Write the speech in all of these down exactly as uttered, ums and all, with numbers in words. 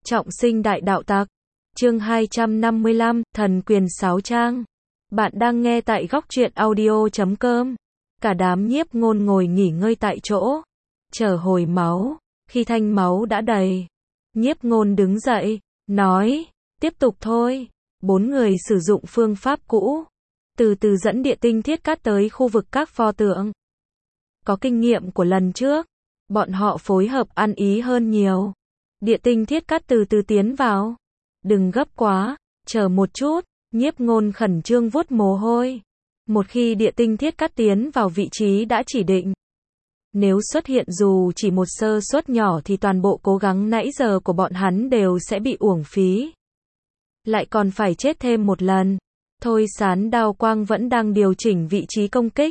Trọng sinh đại đạo tặc. Chương hai trăm năm mươi lăm, Thần quyền sáu trang. Bạn đang nghe tại góc truyện audio chấm com. Cả đám nhiếp ngôn ngồi nghỉ ngơi tại chỗ, chờ hồi máu. Khi thanh máu đã đầy, nhiếp ngôn đứng dậy, nói, tiếp tục thôi. Bốn người sử dụng phương pháp cũ, từ từ dẫn địa tinh thiết cát tới khu vực các pho tượng. Có kinh nghiệm của lần trước, bọn họ phối hợp ăn ý hơn nhiều. Địa tinh thiết cát từ từ tiến vào. Đừng gấp quá, chờ một chút, nhiếp ngôn khẩn trương vuốt mồ hôi. Một khi địa tinh thiết cát tiến vào vị trí đã chỉ định, nếu xuất hiện dù chỉ một sơ suất nhỏ thì toàn bộ cố gắng nãy giờ của bọn hắn đều sẽ bị uổng phí. Lại còn phải chết thêm một lần. Thôi Sán đao quang vẫn đang điều chỉnh vị trí công kích.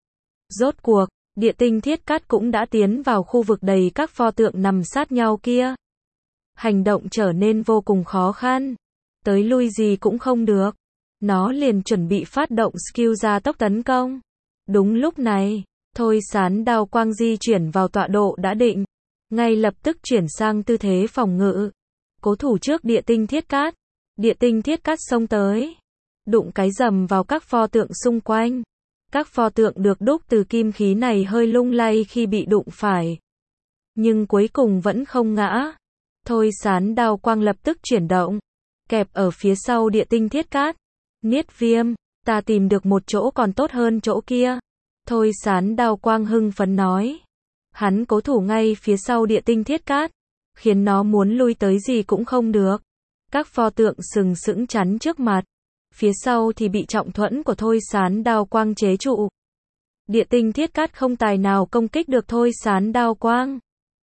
Rốt cuộc, địa tinh thiết cát cũng đã tiến vào khu vực đầy các pho tượng nằm sát nhau kia. Hành động trở nên vô cùng khó khăn. Tới lui gì cũng không được. Nó liền chuẩn bị phát động skill gia tốc tấn công. Đúng lúc này, Thôi Sán đao quang di chuyển vào tọa độ đã định. Ngay lập tức chuyển sang tư thế phòng ngự. Cố thủ trước địa tinh thiết cát. Địa tinh thiết cát xông tới. Đụng cái rầm vào các pho tượng xung quanh. Các pho tượng được đúc từ kim khí này hơi lung lay khi bị đụng phải. Nhưng cuối cùng vẫn không ngã. Thôi Sán đao quang lập tức chuyển động. Kẹp ở phía sau địa tinh thiết cát. Niết viêm, ta tìm được một chỗ còn tốt hơn chỗ kia. Thôi Sán đao quang hưng phấn nói. Hắn cố thủ ngay phía sau địa tinh thiết cát. Khiến nó muốn lui tới gì cũng không được. Các pho tượng sừng sững chắn trước mặt. Phía sau thì bị trọng thuẫn của Thôi Sán đao quang chế trụ. Địa tinh thiết cát không tài nào công kích được Thôi Sán đao quang.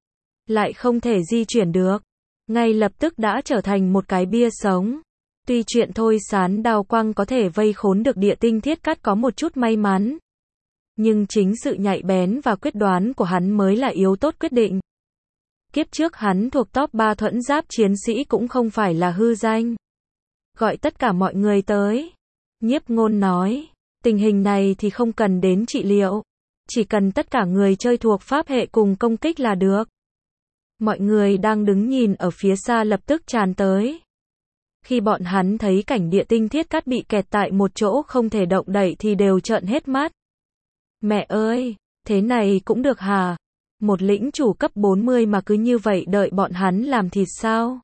Lại không thể di chuyển được. Ngay lập tức đã trở thành một cái bia sống. Tuy chuyện Thôi Sán đao quang có thể vây khốn được địa tinh thiết cát có một chút may mắn. Nhưng chính sự nhạy bén và quyết đoán của hắn mới là yếu tố quyết định. Kiếp trước hắn thuộc top ba thuẫn giáp chiến sĩ cũng không phải là hư danh. Gọi tất cả mọi người tới. Nhiếp ngôn nói, tình hình này thì không cần đến trị liệu. Chỉ cần tất cả người chơi thuộc pháp hệ cùng công kích là được. Mọi người đang đứng nhìn ở phía xa lập tức tràn tới. Khi bọn hắn thấy cảnh địa tinh thiết cát bị kẹt tại một chỗ không thể động đậy thì đều trợn hết mắt. Mẹ ơi, thế này cũng được hả? Một lĩnh chủ cấp bốn mươi mà cứ như vậy đợi bọn hắn làm thịt sao?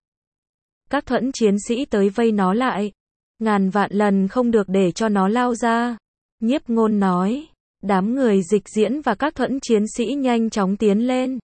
Các thuẫn chiến sĩ tới vây nó lại. Ngàn vạn lần không được để cho nó lao ra. Nhiếp ngôn nói. Đám người dịch diễn và các thuẫn chiến sĩ nhanh chóng tiến lên.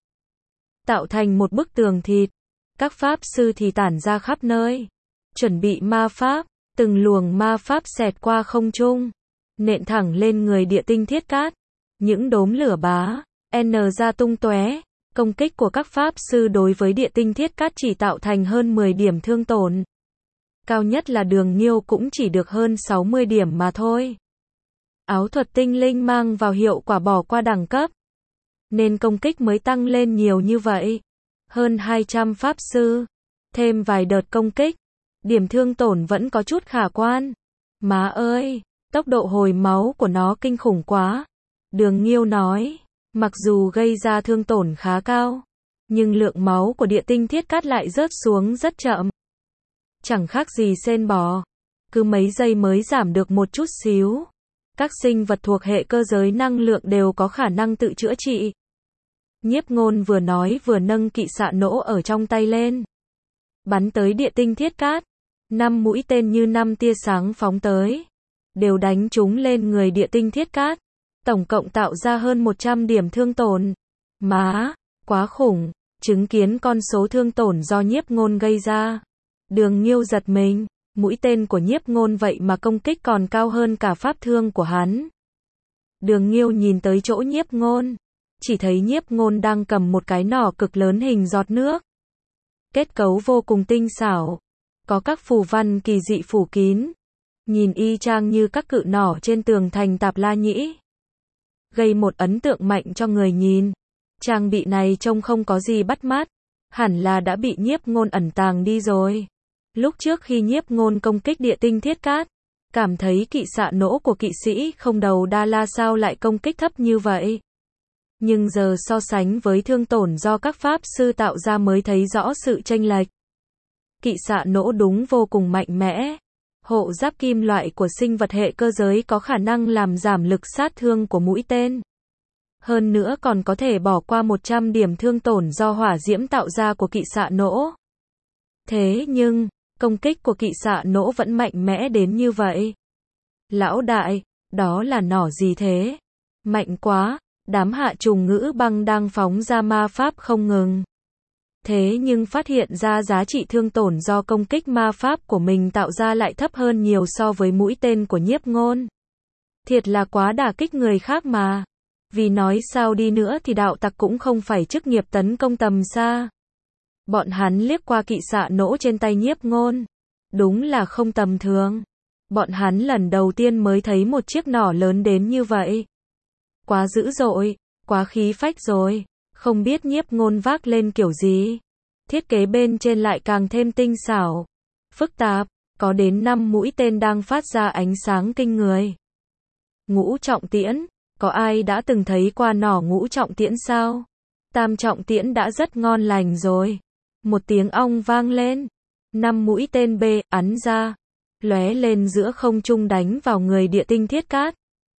Tạo thành một bức tường thịt. Các pháp sư thì tản ra khắp nơi. Chuẩn bị ma pháp. Từng luồng ma pháp xẹt qua không trung. Nện thẳng lên người địa tinh thiết cát. Những đốm lửa bá. N ra tung tóe. Công kích của các pháp sư đối với địa tinh thiết cát chỉ tạo thành hơn mười điểm thương tổn. Cao nhất là Đường Nghiêu cũng chỉ được hơn sáu mươi điểm mà thôi. Áo thuật tinh linh mang vào hiệu quả bỏ qua đẳng cấp. Nên công kích mới tăng lên nhiều như vậy. Hơn hai trăm pháp sư. Thêm vài đợt công kích. Điểm thương tổn vẫn có chút khả quan. Má ơi, tốc độ hồi máu của nó kinh khủng quá. Đường Nghiêu nói. Mặc dù gây ra thương tổn khá cao, nhưng lượng máu của địa tinh thiết cát lại rớt xuống rất chậm. Chẳng khác gì sên bò. Cứ mấy giây mới giảm được một chút xíu. Các sinh vật thuộc hệ cơ giới năng lượng đều có khả năng tự chữa trị. Nhiếp ngôn vừa nói vừa nâng kỵ xạ nỗ ở trong tay lên. Bắn tới địa tinh thiết cát. Năm mũi tên như năm tia sáng phóng tới. Đều đánh trúng lên người địa tinh thiết cát. Tổng cộng tạo ra hơn một trăm điểm thương tổn. Má, quá khủng. Chứng kiến con số thương tổn do nhiếp ngôn gây ra. Đường Nghiêu giật mình. Mũi tên của nhiếp ngôn vậy mà công kích còn cao hơn cả pháp thương của hắn. Đường Nghiêu nhìn tới chỗ nhiếp ngôn. Chỉ thấy nhiếp ngôn đang cầm một cái nỏ cực lớn hình giọt nước. Kết cấu vô cùng tinh xảo. Có các phù văn kỳ dị phủ kín. Nhìn y chang như các cự nỏ trên tường thành Tạp La Nhĩ. Gây một ấn tượng mạnh cho người nhìn. Trang bị này trông không có gì bắt mắt. Hẳn là đã bị nhiếp ngôn ẩn tàng đi rồi. Lúc trước khi nhiếp ngôn công kích địa tinh thiết cát, cảm thấy kỵ xạ nỗ của kỵ sĩ không đầu đa la sao lại công kích thấp như vậy. Nhưng giờ so sánh với thương tổn do các pháp sư tạo ra mới thấy rõ sự chênh lệch. Kỵ xạ nỗ đúng vô cùng mạnh mẽ. Hộ giáp kim loại của sinh vật hệ cơ giới có khả năng làm giảm lực sát thương của mũi tên. Hơn nữa còn có thể bỏ qua một trăm điểm thương tổn do hỏa diễm tạo ra của kỵ xạ nỗ. Thế nhưng, công kích của kỵ xạ nỗ vẫn mạnh mẽ đến như vậy. Lão đại, đó là nỏ gì thế? Mạnh quá, đám hạ trùng ngữ băng đang phóng ra ma pháp không ngừng. Thế nhưng phát hiện ra giá trị thương tổn do công kích ma pháp của mình tạo ra lại thấp hơn nhiều so với mũi tên của nhiếp ngôn. Thiệt là quá đả kích người khác mà. Vì nói sao đi nữa thì đạo tặc cũng không phải chức nghiệp tấn công tầm xa. Bọn hắn liếc qua kỵ xạ nỗ trên tay nhiếp ngôn. Đúng là không tầm thường. Bọn hắn lần đầu tiên mới thấy một chiếc nỏ lớn đến như vậy. Quá dữ dội, quá khí phách rồi. Không biết nhiếp ngôn vác lên kiểu gì. Thiết kế bên trên lại càng thêm tinh xảo, phức tạp, có đến năm mũi tên đang phát ra ánh sáng kinh người. Ngũ trọng tiễn, có ai đã từng thấy qua nỏ ngũ trọng tiễn sao? Tam trọng tiễn đã rất ngon lành rồi. Một tiếng ong vang lên. Năm mũi tên B ắn ra, lóe lên giữa không trung đánh vào người địa tinh thiết cát.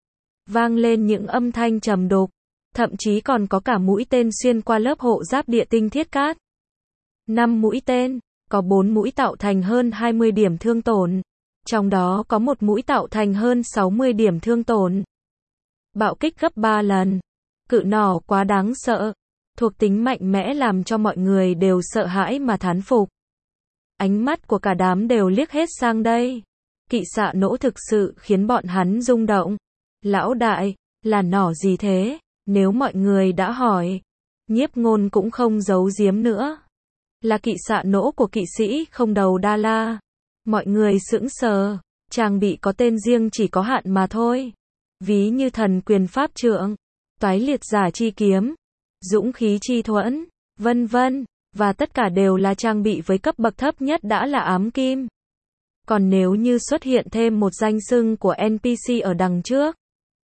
Vang lên những âm thanh trầm đục. Thậm chí còn có cả mũi tên xuyên qua lớp hộ giáp địa tinh thiết cát. Năm mũi tên, có bốn mũi tạo thành hơn hai mươi điểm thương tổn. Trong đó có một mũi tạo thành hơn sáu mươi điểm thương tổn. Bạo kích gấp ba lần. Cự nỏ quá đáng sợ. Thuộc tính mạnh mẽ làm cho mọi người đều sợ hãi mà thán phục. Ánh mắt của cả đám đều liếc hết sang đây. Kỵ xạ nỗ thực sự khiến bọn hắn rung động. Lão đại, là nỏ gì thế? Nếu mọi người đã hỏi, nhiếp ngôn cũng không giấu giếm nữa. Là kỵ xạ nỗ của kỵ sĩ không đầu Đa La. Mọi người sững sờ, trang bị có tên riêng chỉ có hạn mà thôi. Ví như thần quyền pháp trượng, toái liệt giả chi kiếm, dũng khí chi thuẫn, vân vân, và tất cả đều là trang bị với cấp bậc thấp nhất đã là ám kim. Còn nếu như xuất hiện thêm một danh xưng của en pê xê ở đằng trước,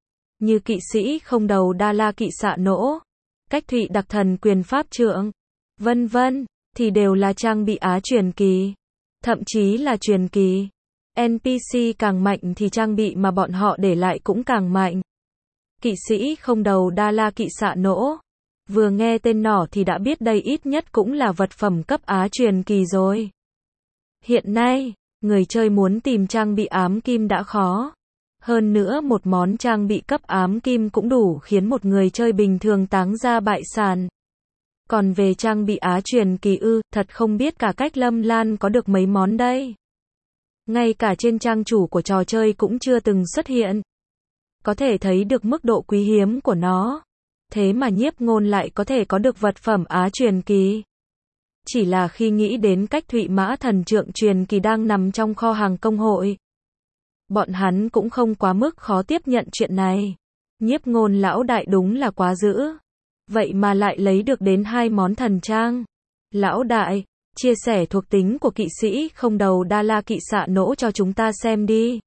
như kỵ sĩ không đầu Đa La kỵ xạ nỗ, cách thụy đặc thần quyền pháp trượng, vân vân, thì đều là trang bị á truyền kỳ. Thậm chí là truyền kỳ. en pê xê càng mạnh thì trang bị mà bọn họ để lại cũng càng mạnh. Kỵ sĩ không đầu Đa La kỵ xạ nỗ. Vừa nghe tên nỏ thì đã biết đây ít nhất cũng là vật phẩm cấp á truyền kỳ rồi. Hiện nay, người chơi muốn tìm trang bị ám kim đã khó. Hơn nữa một món trang bị cấp ám kim cũng đủ khiến một người chơi bình thường táng ra bại sản. Còn về trang bị á truyền kỳ ư, thật không biết cả cách Lâm Lan có được mấy món đây. Ngay cả trên trang chủ của trò chơi cũng chưa từng xuất hiện. Có thể thấy được mức độ quý hiếm của nó. Thế mà nhiếp ngôn lại có thể có được vật phẩm á truyền kỳ. Chỉ là khi nghĩ đến cách Thụy Mã thần trượng truyền kỳ đang nằm trong kho hàng công hội. Bọn hắn cũng không quá mức khó tiếp nhận chuyện này. Nhiếp ngôn lão đại đúng là quá dữ. Vậy mà lại lấy được đến hai món thần trang. Lão đại, chia sẻ thuộc tính của kỵ sĩ không đầu Đa La kỵ xạ nỗ cho chúng ta xem đi.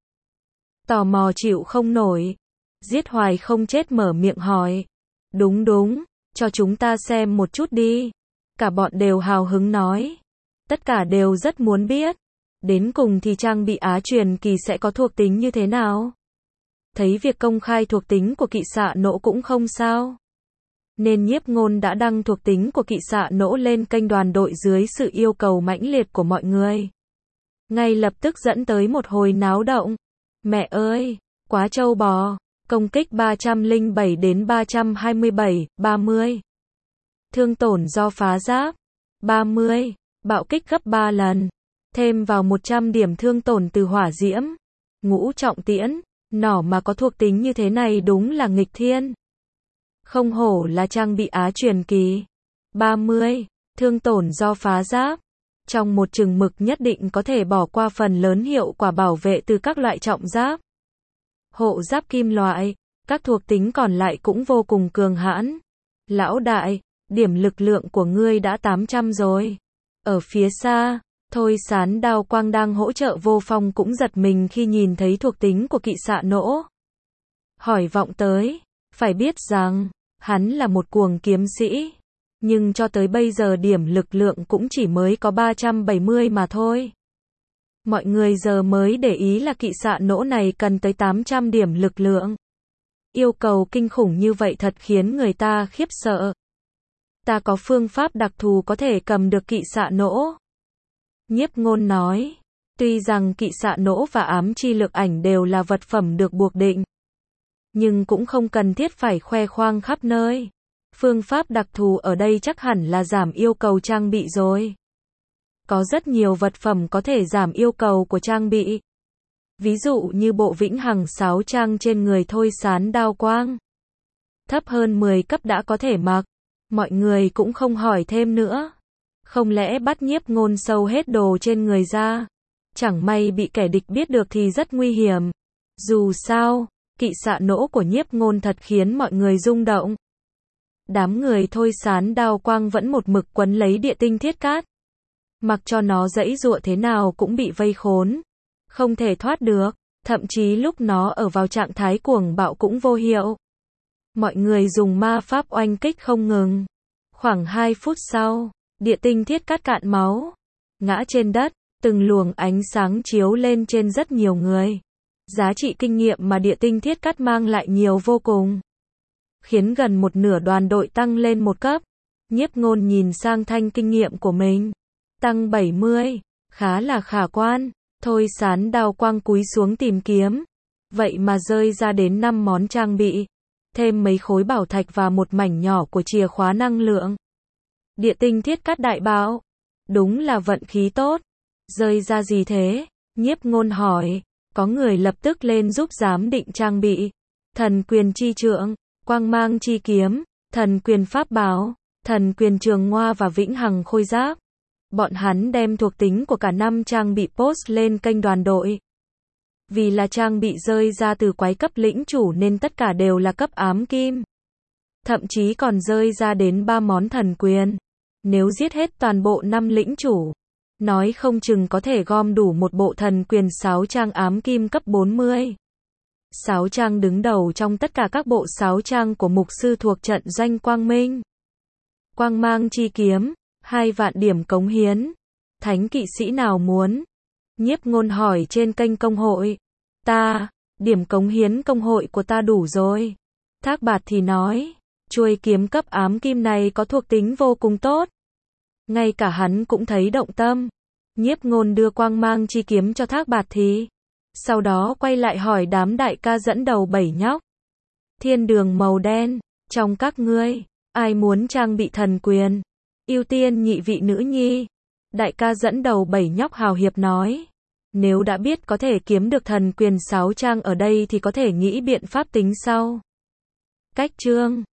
Tò mò chịu không nổi. Giết hoài không chết mở miệng hỏi. Đúng đúng, cho chúng ta xem một chút đi. Cả bọn đều hào hứng nói. Tất cả đều rất muốn biết. Đến cùng thì trang bị á truyền kỳ sẽ có thuộc tính như thế nào? Thấy việc công khai thuộc tính của kỵ xạ nỗ cũng không sao. Nên nhiếp ngôn đã đăng thuộc tính của kỵ xạ nỗ lên kênh đoàn đội dưới sự yêu cầu mãnh liệt của mọi người. Ngay lập tức dẫn tới một hồi náo động. Mẹ ơi, quá trâu bò. Công kích ba trăm lẻ bảy đến ba trăm hai mươi bảy, ba mươi. Thương tổn do phá giáp, ba mươi. Bạo kích gấp ba lần. Thêm vào một trăm điểm thương tổn từ hỏa diễm. Ngũ trọng tiễn, nỏ mà có thuộc tính như thế này đúng là nghịch thiên. Không hổ là trang bị á truyền kỳ. ba mươi. Thương tổn do phá giáp. Trong một chừng mực nhất định có thể bỏ qua phần lớn hiệu quả bảo vệ từ các loại trọng giáp. Hộ giáp kim loại, các thuộc tính còn lại cũng vô cùng cường hãn. Lão đại, điểm lực lượng của ngươi đã tám trăm rồi. Ở phía xa, Thôi Sán Đao Quang đang hỗ trợ Vô Phong cũng giật mình khi nhìn thấy thuộc tính của kỵ xạ nỗ. Hỏi vọng tới, phải biết rằng, hắn là một cuồng kiếm sĩ. Nhưng cho tới bây giờ điểm lực lượng cũng chỉ mới có ba trăm bảy mươi mà thôi. Mọi người giờ mới để ý là kỵ xạ nỗ này cần tới tám trăm điểm lực lượng. Yêu cầu kinh khủng như vậy thật khiến người ta khiếp sợ. Ta có phương pháp đặc thù có thể cầm được kỵ xạ nỗ. Nhiếp Ngôn nói. Tuy rằng kỵ xạ nỗ và ám chi lực ảnh đều là vật phẩm được buộc định, nhưng cũng không cần thiết phải khoe khoang khắp nơi. Phương pháp đặc thù ở đây chắc hẳn là giảm yêu cầu trang bị rồi. Có rất nhiều vật phẩm có thể giảm yêu cầu của trang bị. Ví dụ như bộ vĩnh hằng sáo trang trên người Thôi Sán Đao Quang. Thấp hơn mười cấp đã có thể mặc. Mọi người cũng không hỏi thêm nữa. Không lẽ bắt Nhiếp Ngôn sâu hết đồ trên người ra? Chẳng may bị kẻ địch biết được thì rất nguy hiểm. Dù sao, kỵ xạ nỗ của Nhiếp Ngôn thật khiến mọi người rung động. Đám người Thôi Sán Đao Quang vẫn một mực quấn lấy địa tinh thiết cát. Mặc cho nó giãy giụa thế nào cũng bị vây khốn. Không thể thoát được. Thậm chí lúc nó ở vào trạng thái cuồng bạo cũng vô hiệu. Mọi người dùng ma pháp oanh kích không ngừng. Khoảng hai phút sau, địa tinh thiết cát cạn máu. Ngã trên đất, từng luồng ánh sáng chiếu lên trên rất nhiều người. Giá trị kinh nghiệm mà địa tinh thiết cát mang lại nhiều vô cùng. Khiến gần một nửa đoàn đội tăng lên một cấp. Nhiếp Ngôn nhìn sang thanh kinh nghiệm của mình. Tăng bảy mươi, khá là khả quan. Thôi Sán Đao Quang cúi xuống tìm kiếm. Vậy mà rơi ra đến năm món trang bị. Thêm mấy khối bảo thạch và một mảnh nhỏ của chìa khóa năng lượng. Địa tinh thiết cát đại bạo. Đúng là vận khí tốt. Rơi ra gì thế? Nhiếp Ngôn hỏi. Có người lập tức lên giúp giám định trang bị. Thần quyền chi trượng, quang mang chi kiếm, thần quyền pháp bảo, thần quyền trường ngoa và vĩnh hằng khôi giáp. Bọn hắn đem thuộc tính của cả năm trang bị post lên kênh đoàn đội. Vì là trang bị rơi ra từ quái cấp lĩnh chủ nên tất cả đều là cấp ám kim. Thậm chí còn rơi ra đến ba món thần quyền. Nếu giết hết toàn bộ năm lĩnh chủ, nói không chừng có thể gom đủ một bộ thần quyền sáo trang ám kim cấp bốn mươi. Sáo trang đứng đầu trong tất cả các bộ sáo trang của mục sư thuộc trận doanh Quang Minh. Quang mang chi kiếm, hai vạn điểm cống hiến. Thánh kỵ sĩ nào muốn? Nhiếp Ngôn hỏi trên kênh công hội. Ta, điểm cống hiến công hội của ta đủ rồi. Thác Bạt thì nói, chuôi kiếm cấp ám kim này có thuộc tính vô cùng tốt. Ngay cả hắn cũng thấy động tâm. Nhiếp Ngôn đưa quang mang chi kiếm cho Thác Bạt thì. Sau đó quay lại hỏi đám đại ca dẫn đầu bảy nhóc. Thiên đường màu đen, trong các ngươi, ai muốn trang bị thần quyền? Ưu tiên nhị vị nữ nhi. Đại ca dẫn đầu bảy nhóc hào hiệp nói. Nếu đã biết có thể kiếm được thần quyền sáo trang ở đây thì có thể nghĩ biện pháp tính sau. Cách chương